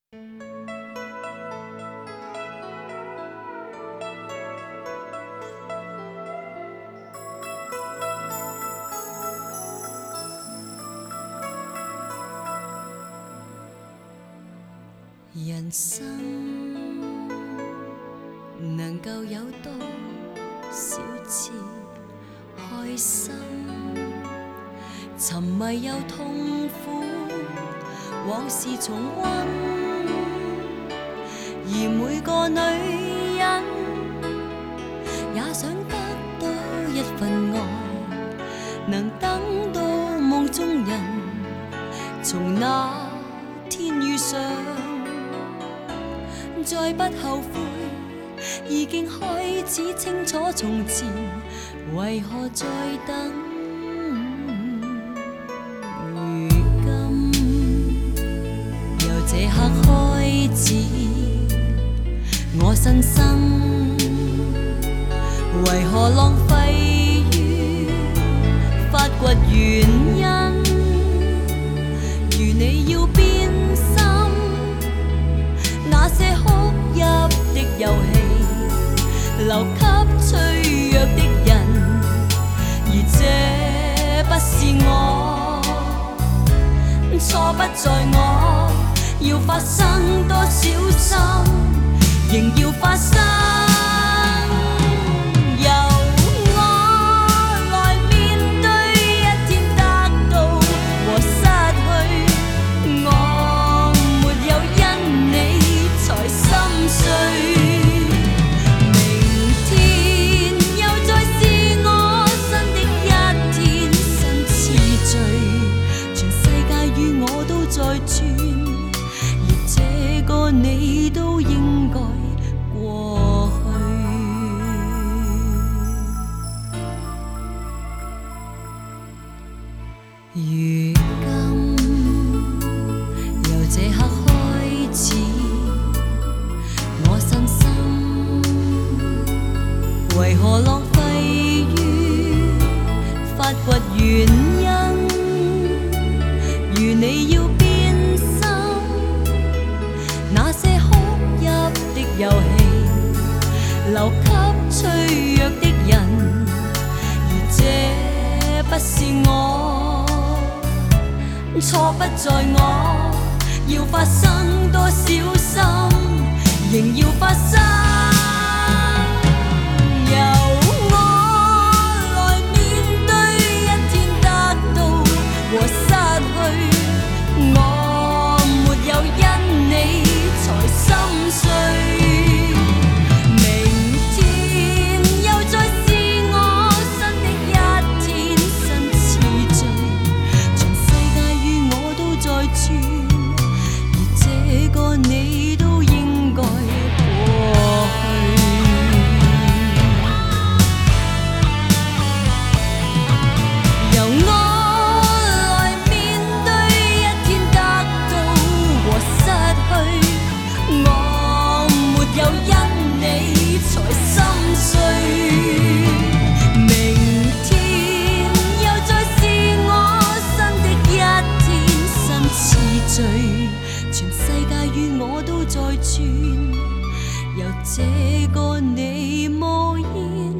人生能夠有多少次開心？沉迷又痛苦，往事重溫。而每個女人也想得到一份愛，能等到夢中人從那天遇上。再不後悔，已經開始清楚從前為何在等。如今由這刻開始，我身心為何浪費於發掘原因？如你要變心，那些哭泣的遊戲留給脆弱的人，而這不是我，錯不在我，要發生多小心，仍要發生。你都應該過去。如今由這刻開始，我身心為何浪費於發掘原因？如你要那些哭泣的遊戲留給脆弱的人，而這不是我，錯不在我，要發生多小心，仍要發生。你都應該過去。由我來面對一天得到和失去，我沒有因你才心碎。明天又再是我新的一天，新次序。全世界與我都在轉，由這個你無言